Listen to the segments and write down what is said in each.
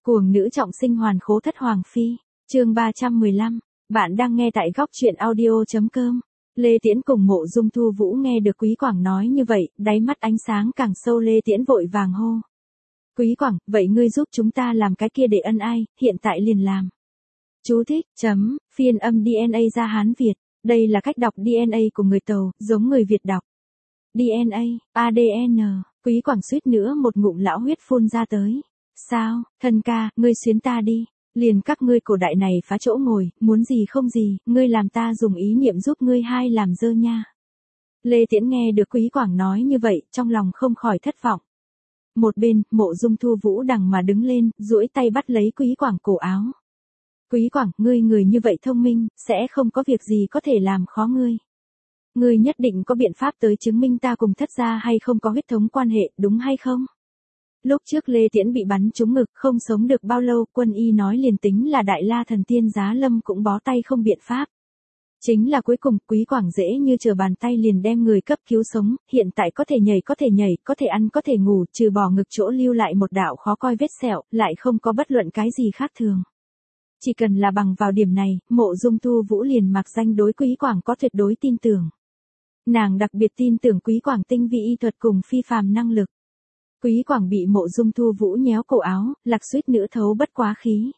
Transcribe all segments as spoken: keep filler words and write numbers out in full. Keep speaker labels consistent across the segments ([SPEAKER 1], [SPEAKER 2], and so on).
[SPEAKER 1] Cuồng nữ trọng sinh hoàn khố thất hoàng phi, chương ba trăm mười lăm, bạn đang nghe tại góc truyện audio.com. Lê Tiễn cùng Mộ Dung Thu Vũ nghe được Quý Quảng nói như vậy, đáy mắt ánh sáng càng sâu. Lê Tiễn vội vàng hô. Quý Quảng, vậy ngươi giúp chúng ta làm cái kia để ân ai, hiện tại liền làm. Chú thích, chấm, phiên âm đê en a ra Hán Việt, đây là cách đọc đê en a của người Tàu, giống người Việt đọc. đê en a, a đê en, Quý Quảng suýt nữa một ngụm lão huyết phun ra tới. Sao, thân ca, ngươi xuyến ta đi, liền các ngươi cổ đại này phá chỗ ngồi, muốn gì không gì, ngươi làm ta dùng ý niệm giúp ngươi hai làm dơ nha. Lê Tiễn nghe được Quý Quảng nói như vậy, trong lòng không khỏi thất vọng. Một bên, Mộ Dung Thu Vũ đằng mà đứng lên, duỗi tay bắt lấy Quý Quảng cổ áo. Quý Quảng, ngươi người như vậy thông minh, sẽ không có việc gì có thể làm khó ngươi. Ngươi nhất định có biện pháp tới chứng minh ta cùng Thất gia hay không có huyết thống quan hệ, đúng hay không? Lúc trước Lê Tiễn bị bắn trúng ngực, không sống được bao lâu, quân y nói liền tính là Đại La Thần Tiên Giá Lâm cũng bó tay không biện pháp. Chính là cuối cùng, Quý Quảng dễ như trở bàn tay liền đem người cấp cứu sống, hiện tại có thể nhảy có thể nhảy, có thể ăn có thể ngủ, trừ bỏ ngực chỗ lưu lại một đạo khó coi vết sẹo, lại không có bất luận cái gì khác thường. Chỉ cần là bằng vào điểm này, Mộ Dung Thu Vũ liền mặc danh đối Quý Quảng có tuyệt đối tin tưởng. Nàng đặc biệt tin tưởng Quý Quảng tinh vi y thuật cùng phi phàm năng lực. Quý Quảng bị Mộ Dung Thu Vũ nhéo cổ áo, lạc suýt nữa thấu bất quá khí.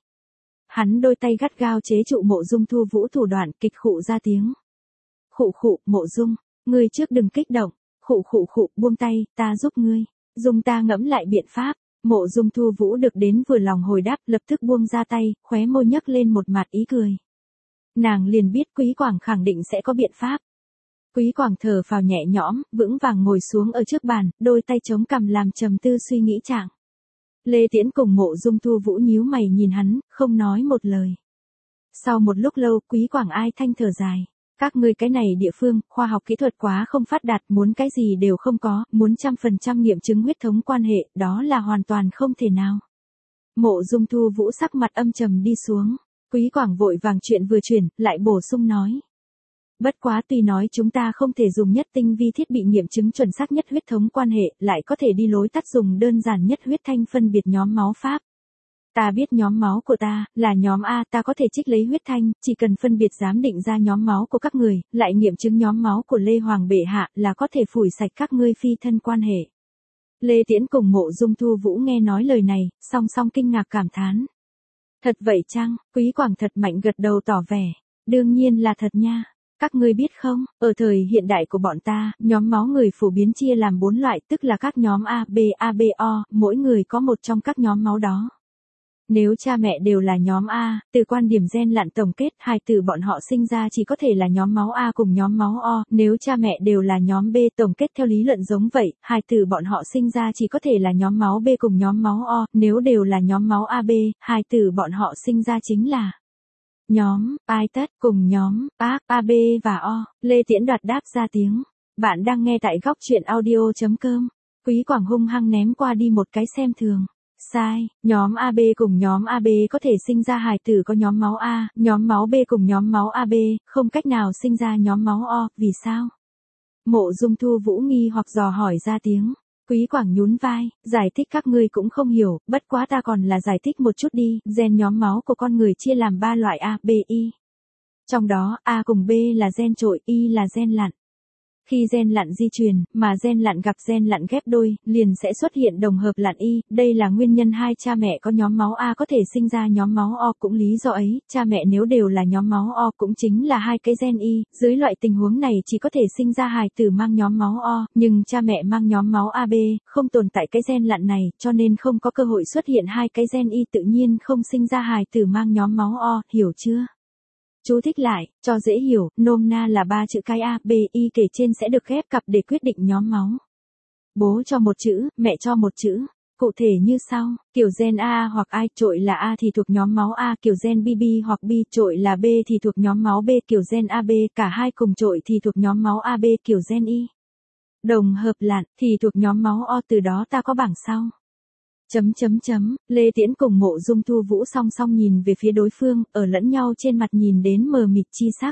[SPEAKER 1] Hắn đôi tay gắt gao chế trụ Mộ Dung Thu Vũ thủ đoạn, kịch khụ ra tiếng. Khụ khụ, Mộ Dung, ngươi trước đừng kích động, khụ khụ khụ, buông tay, ta giúp ngươi, dùng ta ngẫm lại biện pháp. Mộ Dung Thu Vũ được đến vừa lòng hồi đáp, lập tức buông ra tay, khóe môi nhấc lên một mặt ý cười. Nàng liền biết Quý Quảng khẳng định sẽ có biện pháp. Quý Quảng thở phào nhẹ nhõm, vững vàng ngồi xuống ở trước bàn, đôi tay chống cằm làm trầm tư suy nghĩ trạng. Lê Tiễn cùng Mộ Dung Thu Vũ nhíu mày nhìn hắn, không nói một lời. Sau một lúc lâu, Quý Quảng ai thanh thở dài. Các ngươi cái này địa phương, khoa học kỹ thuật quá không phát đạt, muốn cái gì đều không có, muốn trăm phần trăm nghiệm chứng huyết thống quan hệ, đó là hoàn toàn không thể nào. Mộ Dung Thu Vũ sắc mặt âm trầm đi xuống. Quý Quảng vội vàng chuyện vừa chuyển, lại bổ sung nói. Bất quá tuy nói chúng ta không thể dùng nhất tinh vi thiết bị nghiệm chứng chuẩn xác nhất huyết thống quan hệ, lại có thể đi lối tắt dùng đơn giản nhất huyết thanh phân biệt nhóm máu pháp. Ta biết nhóm máu của ta, là nhóm A, ta có thể trích lấy huyết thanh, chỉ cần phân biệt giám định ra nhóm máu của các người, lại nghiệm chứng nhóm máu của Lê Hoàng bệ hạ là có thể phủi sạch các ngươi phi thân quan hệ. Lê Tiễn cùng Mộ Dung Thu Vũ nghe nói lời này, song song kinh ngạc cảm thán. Thật vậy chăng? Quý Quảng thật mạnh gật đầu tỏ vẻ. Đương nhiên là thật nha. Các ngươi biết không, ở thời hiện đại của bọn ta, nhóm máu người phổ biến chia làm bốn loại, tức là các nhóm A, B, A, B, O, mỗi người có một trong các nhóm máu đó. Nếu cha mẹ đều là nhóm A, từ quan điểm gen lặn tổng kết, hài tử bọn họ sinh ra chỉ có thể là nhóm máu A cùng nhóm máu O, nếu cha mẹ đều là nhóm B, tổng kết theo lý luận giống vậy, hài tử bọn họ sinh ra chỉ có thể là nhóm máu B cùng nhóm máu O, nếu đều là nhóm máu A B, hài tử bọn họ sinh ra chính là nhóm, ai tất, cùng nhóm, A, A B và O. Lê Tiễn đoạt đáp ra tiếng. Bạn đang nghe tại góc truyện audio.com. Quý Quảng hung hăng ném qua đi một cái xem thường. Sai, nhóm A B cùng nhóm A B có thể sinh ra hài tử có nhóm máu A, nhóm máu B cùng nhóm máu A B, không cách nào sinh ra nhóm máu O, vì sao? Mộ Dung Thu Vũ nghi hoặc dò hỏi ra tiếng. Quý Quảng nhún vai, giải thích các ngươi cũng không hiểu, bất quá ta còn là giải thích một chút đi, gen nhóm máu của con người chia làm ba loại A, B, Y. Trong đó, A cùng B là gen trội, Y là gen lặn. Khi gen lặn di truyền, mà gen lặn gặp gen lặn ghép đôi, liền sẽ xuất hiện đồng hợp lặn Y, đây là nguyên nhân hai cha mẹ có nhóm máu A có thể sinh ra nhóm máu O, cũng lý do ấy, cha mẹ nếu đều là nhóm máu O cũng chính là hai cái gen Y, dưới loại tình huống này chỉ có thể sinh ra hài tử mang nhóm máu O, nhưng cha mẹ mang nhóm máu A B, không tồn tại cái gen lặn này, cho nên không có cơ hội xuất hiện hai cái gen Y, tự nhiên không sinh ra hài tử mang nhóm máu O, hiểu chưa? Chú thích lại, cho dễ hiểu, nôm na là ba chữ cái A, B, Y kể trên sẽ được ghép cặp để quyết định nhóm máu. Bố cho một chữ, mẹ cho một chữ. Cụ thể như sau, kiểu gen A hoặc I trội là A thì thuộc nhóm máu A, kiểu gen B B hoặc B trội là B thì thuộc nhóm máu B, kiểu gen A B cả hai cùng trội thì thuộc nhóm máu A B, kiểu gen Y đồng hợp lặn thì thuộc nhóm máu O, từ đó ta có bảng sau. Chấm chấm chấm, Lê Tiễn cùng Mộ Dung Thu Vũ song song nhìn về phía đối phương, ở lẫn nhau trên mặt nhìn đến mờ mịt chi sắc.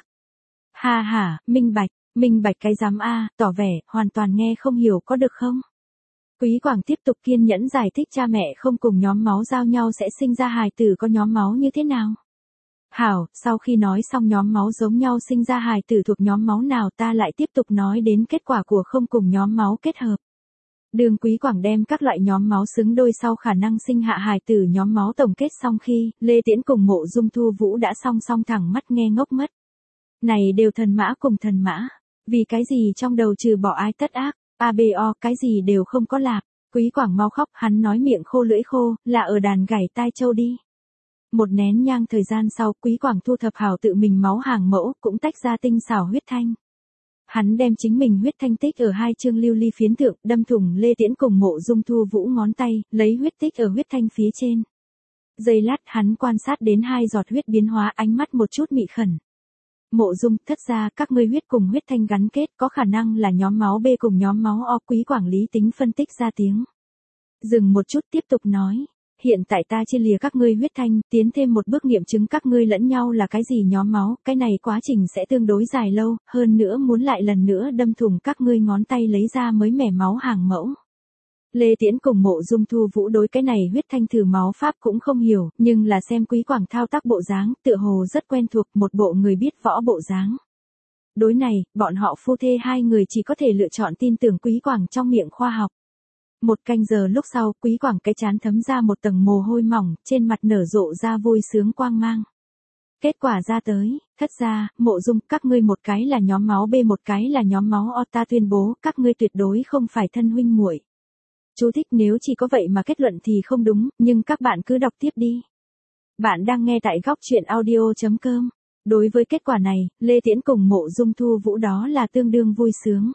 [SPEAKER 1] Ha ha, minh bạch, minh bạch cái giám A, tỏ vẻ, hoàn toàn nghe không hiểu có được không? Quý Quảng tiếp tục kiên nhẫn giải thích cha mẹ không cùng nhóm máu giao nhau sẽ sinh ra hài tử có nhóm máu như thế nào. Hảo, sau khi nói xong nhóm máu giống nhau sinh ra hài tử thuộc nhóm máu nào ta lại tiếp tục nói đến kết quả của không cùng nhóm máu kết hợp. Đường Quý Quảng đem các loại nhóm máu xứng đôi sau khả năng sinh hạ hài tử nhóm máu tổng kết xong khi, Lê Tiễn cùng Mộ Dung Thu Vũ đã song song thẳng mắt nghe ngốc mất. Này đều thần mã cùng thần mã, vì cái gì trong đầu trừ bỏ ai tất ác, a bê o cái gì đều không có lạc. Quý Quảng mau khóc, hắn nói miệng khô lưỡi khô, là ở đàn gảy tai châu đi. Một nén nhang thời gian sau, Quý Quảng thu thập hảo tự mình máu hàng mẫu, cũng tách ra tinh xảo huyết thanh. Hắn đem chính mình huyết thanh tích ở hai chương lưu ly phiến thượng, đâm thủng Lê Tiễn cùng Mộ Dung Thu Vũ ngón tay, lấy huyết tích ở huyết thanh phía trên. Giây lát hắn quan sát đến hai giọt huyết biến hóa, ánh mắt một chút mị khẩn. Mộ Dung, thất ra các ngươi huyết cùng huyết thanh gắn kết, có khả năng là nhóm máu B cùng nhóm máu O. Quý Quảng lý tính phân tích ra tiếng. Dừng một chút tiếp tục nói. Hiện tại ta chia lìa các ngươi huyết thanh, tiến thêm một bước nghiệm chứng các ngươi lẫn nhau là cái gì nhóm máu, cái này quá trình sẽ tương đối dài lâu, hơn nữa muốn lại lần nữa đâm thủng các ngươi ngón tay lấy ra mới mẻ máu hàng mẫu. Lê Tiễn cùng Mộ Dung Thu Vũ đối cái này huyết thanh thử máu pháp cũng không hiểu, nhưng là xem Quý Quảng thao tác bộ dáng, tựa hồ rất quen thuộc, một bộ người biết võ bộ dáng. Đối này, bọn họ phu thê hai người chỉ có thể lựa chọn tin tưởng Quý Quảng trong miệng khoa học. Một canh giờ lúc sau, Quý Quảng cái chán thấm ra một tầng mồ hôi mỏng, trên mặt nở rộ ra vui sướng quang mang. Kết quả ra tới, thất ra, Mộ Dung, các ngươi một cái là nhóm máu B, một cái là nhóm máu O, ta tuyên bố, các ngươi tuyệt đối không phải thân huynh muội. Chú thích nếu chỉ có vậy mà kết luận thì không đúng, nhưng các bạn cứ đọc tiếp đi. Bạn đang nghe tại góc truyện audio chấm com. Đối với kết quả này, Lê Tiễn cùng Mộ Dung Thu Vũ đó là tương đương vui sướng.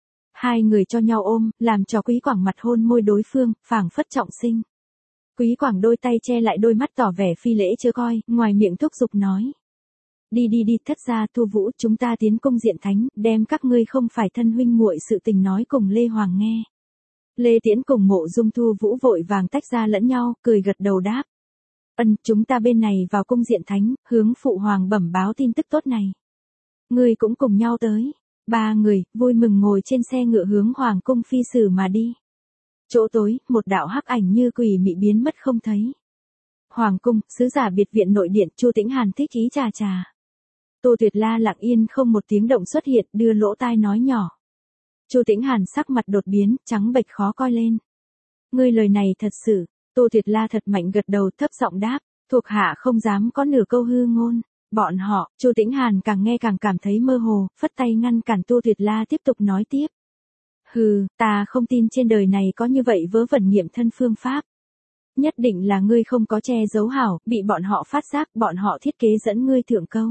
[SPEAKER 1] Hai người cho nhau ôm, làm cho Quý Quảng mặt hôn môi đối phương, phảng phất trọng sinh. Quý Quảng đôi tay che lại đôi mắt tỏ vẻ phi lễ chưa coi, ngoài miệng thúc giục nói. Đi đi đi, thất ra Thu Vũ, chúng ta tiến cung diện thánh, đem các ngươi không phải thân huynh muội sự tình nói cùng Lê Hoàng nghe. Lê Tiễn cùng Mộ Dung Thu Vũ vội vàng tách ra lẫn nhau, cười gật đầu đáp. Ân, chúng ta bên này vào cung diện thánh, hướng phụ hoàng bẩm báo tin tức tốt này. Ngươi cũng cùng nhau tới. Ba người, vui mừng ngồi trên xe ngựa hướng hoàng cung phi sử mà đi. Chỗ tối, một đạo hắc ảnh như quỷ mị biến mất không thấy. Hoàng cung, sứ giả biệt viện nội điện, Chu Tĩnh Hàn thích ý trà trà. Tô Tuyệt La lặng yên không một tiếng động xuất hiện, đưa lỗ tai nói nhỏ. Chu Tĩnh Hàn sắc mặt đột biến, trắng bệch khó coi lên. Ngươi lời này thật sự, Tô Tuyệt La thật mạnh gật đầu thấp giọng đáp, thuộc hạ không dám có nửa câu hư ngôn. Bọn họ, Chu Tĩnh Hàn càng nghe càng cảm thấy mơ hồ, phất tay ngăn cản Tô Tuyệt La tiếp tục nói tiếp. Hừ, ta không tin trên đời này có như vậy vớ vẩn nghiệm thân phương pháp. Nhất định là ngươi không có che giấu hảo, bị bọn họ phát giác, bọn họ thiết kế dẫn ngươi thượng câu.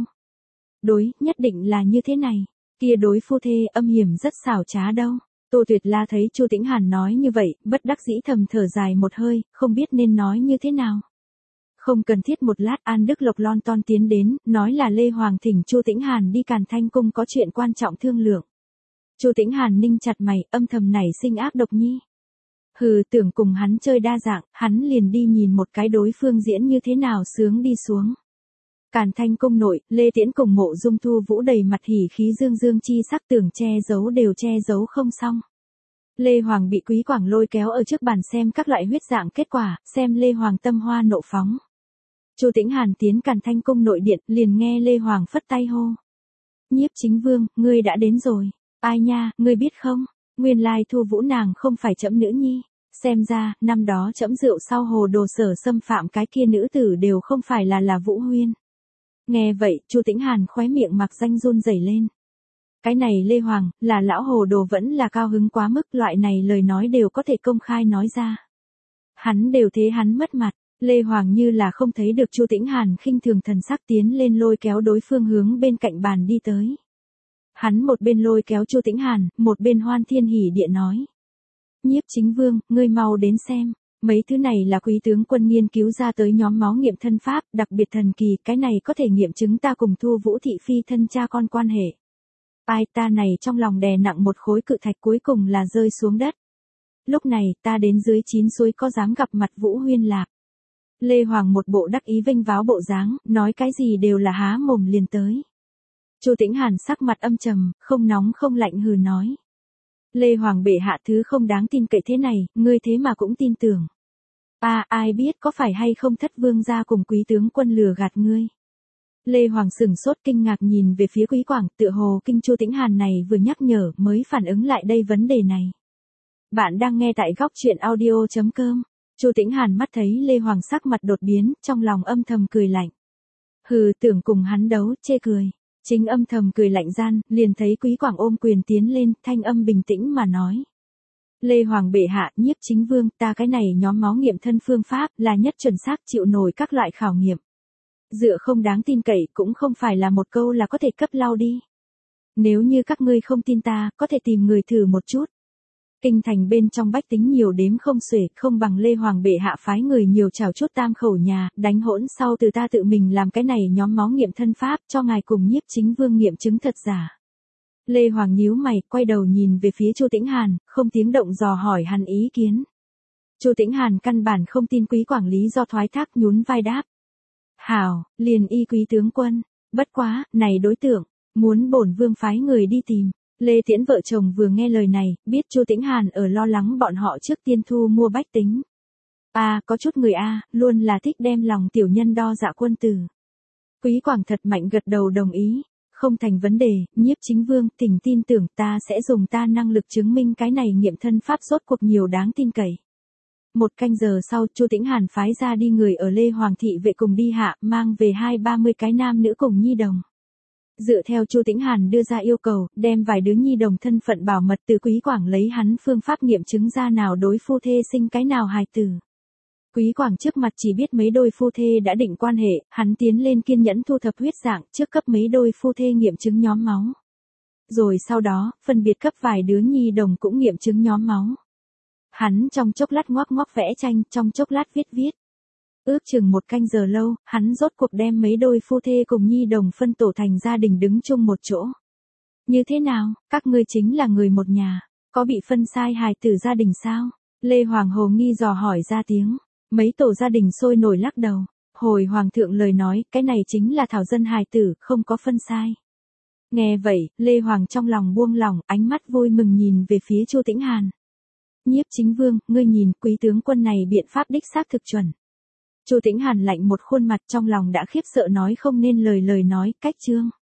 [SPEAKER 1] Đối, nhất định là như thế này. Kia đối phu thê âm hiểm rất xảo trá đâu. Tô Tuyệt La thấy Chu Tĩnh Hàn nói như vậy, bất đắc dĩ thầm thở dài một hơi, không biết nên nói như thế nào. Không cần thiết một lát, An Đức Lộc lon ton tiến đến, nói là Lê Hoàng thỉnh Chu Tĩnh Hàn đi Càn Thanh cung có chuyện quan trọng thương lượng. Chu Tĩnh Hàn ninh chặt mày, âm thầm nảy sinh ác độc nhi. Hừ, tưởng cùng hắn chơi đa dạng, hắn liền đi nhìn một cái đối phương diễn như thế nào sướng đi xuống. Càn Thanh cung nội, Lê Tiễn cùng Mộ Dung Thu Vũ đầy mặt hỉ khí dương dương chi sắc, tưởng che giấu đều che giấu không xong. Lê Hoàng bị Quý Quảng lôi kéo ở trước bàn xem các loại huyết dạng kết quả, xem Lê Hoàng tâm hoa nộ phóng. Chu Tĩnh Hàn tiến Càn Thanh cung nội điện, liền nghe Lê Hoàng phất tay hô. Nhiếp Chính Vương, ngươi đã đến rồi. Ai nha, ngươi biết không, nguyên lai Thu Vũ nàng không phải trẫm nữ nhi. Xem ra, năm đó trẫm rượu sau hồ đồ sở xâm phạm cái kia nữ tử đều không phải là là Vũ Huyên. Nghe vậy, Chu Tĩnh Hàn khóe miệng mặc danh run rẩy lên. Cái này Lê Hoàng, là lão hồ đồ vẫn là cao hứng quá mức, loại này lời nói đều có thể công khai nói ra. Hắn đều thế hắn mất mặt. Lê Hoàng như là không thấy được Chu Tĩnh Hàn khinh thường thần sắc tiến lên lôi kéo đối phương hướng bên cạnh bàn đi tới. Hắn một bên lôi kéo Chu Tĩnh Hàn, một bên hoan thiên hỉ địa nói. Nhiếp Chính Vương, ngươi mau đến xem, mấy thứ này là quý tướng quân nghiên cứu ra tới nhóm máu nghiệm thân pháp, đặc biệt thần kỳ, cái này có thể nghiệm chứng ta cùng Thu Vũ thị phi thân cha con quan hệ. Ai ta này trong lòng đè nặng một khối cự thạch cuối cùng là rơi xuống đất. Lúc này ta đến dưới chín suối có dám gặp mặt Vũ Huyên lạc. Lê Hoàng một bộ đắc ý vênh váo bộ dáng, nói cái gì đều là há mồm liền tới. Chu Tĩnh Hàn sắc mặt âm trầm, không nóng không lạnh hừ nói. Lê Hoàng bệ hạ thứ không đáng tin cậy thế này, ngươi thế mà cũng tin tưởng. A à, ai biết có phải hay không Thất Vương gia cùng Quý tướng quân lừa gạt ngươi. Lê Hoàng sửng sốt kinh ngạc nhìn về phía Quý Quảng, tựa hồ kinh Chu Tĩnh Hàn này vừa nhắc nhở mới phản ứng lại đây vấn đề này. Bạn đang nghe tại góc truyện audio chấm com. Chu Tĩnh Hàn mắt thấy Lê Hoàng sắc mặt đột biến, trong lòng âm thầm cười lạnh. Hừ, tưởng cùng hắn đấu, chê cười. Chính âm thầm cười lạnh gian, liền thấy Quý Quảng ôm quyền tiến lên, thanh âm bình tĩnh mà nói. Lê Hoàng bệ hạ, Nhiếp Chính Vương, ta cái này nhóm máu nghiệm thân phương pháp là nhất chuẩn xác chịu nổi các loại khảo nghiệm. Dựa không đáng tin cậy cũng không phải là một câu là có thể cấp lau đi. Nếu như các ngươi không tin ta, có thể tìm người thử một chút. Kinh thành bên trong bách tính nhiều đếm không xuể, không bằng Lê Hoàng bệ hạ phái người nhiều chào chút tam khẩu nhà, đánh hỗn sau từ ta tự mình làm cái này nhóm máu nghiệm thân pháp cho ngài cùng Nhiếp Chính Vương nghiệm chứng thật giả. Lê Hoàng nhíu mày, quay đầu nhìn về phía Chu Tĩnh Hàn, không tiếng động dò hỏi hắn ý kiến. Chu Tĩnh Hàn căn bản không tin Quý Quảng lý do thoái thác, nhún vai đáp. Hảo, liền y Quý tướng quân, bất quá, này đối tượng, muốn bổn vương phái người đi tìm. Lê Tiễn vợ chồng vừa nghe lời này, biết Chu Tĩnh Hàn ở lo lắng bọn họ trước tiên thu mua bách tính. A, à, có chút người A, luôn là thích đem lòng tiểu nhân đo dạ quân tử. Quý Quảng thật mạnh gật đầu đồng ý. Không thành vấn đề, Nhiếp Chính Vương, thỉnh tin tưởng ta sẽ dùng ta năng lực chứng minh cái này nghiệm thân pháp rốt cuộc nhiều đáng tin cậy. Một canh giờ sau, Chu Tĩnh Hàn phái ra đi người ở Lê Hoàng thị vệ cùng đi hạ, mang về hai ba mươi cái nam nữ cùng nhi đồng. Dựa theo Chu Tĩnh Hàn đưa ra yêu cầu, đem vài đứa nhi đồng thân phận bảo mật từ Quý Quảng lấy hắn phương pháp nghiệm chứng ra nào đối phu thê sinh cái nào hài tử. Quý Quảng trước mặt chỉ biết mấy đôi phu thê đã định quan hệ, hắn tiến lên kiên nhẫn thu thập huyết dạng trước cấp mấy đôi phu thê nghiệm chứng nhóm máu. Rồi sau đó, phân biệt cấp vài đứa nhi đồng cũng nghiệm chứng nhóm máu. Hắn trong chốc lát ngoác ngoác vẽ tranh, trong chốc lát viết viết. Ước chừng một canh giờ lâu, hắn rốt cuộc đem mấy đôi phu thê cùng nhi đồng phân tổ thành gia đình đứng chung một chỗ. Như thế nào, các ngươi chính là người một nhà, có bị phân sai hài tử gia đình sao? Lê Hoàng hồ nghi dò hỏi ra tiếng. Mấy tổ gia đình sôi nổi lắc đầu. Hồi Hoàng thượng lời nói, cái này chính là thảo dân hài tử, không có phân sai. Nghe vậy, Lê Hoàng trong lòng buông lỏng, ánh mắt vui mừng nhìn về phía Chu Tĩnh Hàn. Nhiếp Chính Vương, ngươi nhìn, Quý tướng quân này biện pháp đích xác thực chuẩn. Chu Tĩnh Hàn lạnh một khuôn mặt, trong lòng đã khiếp sợ nói không nên lời lời nói, cách chương.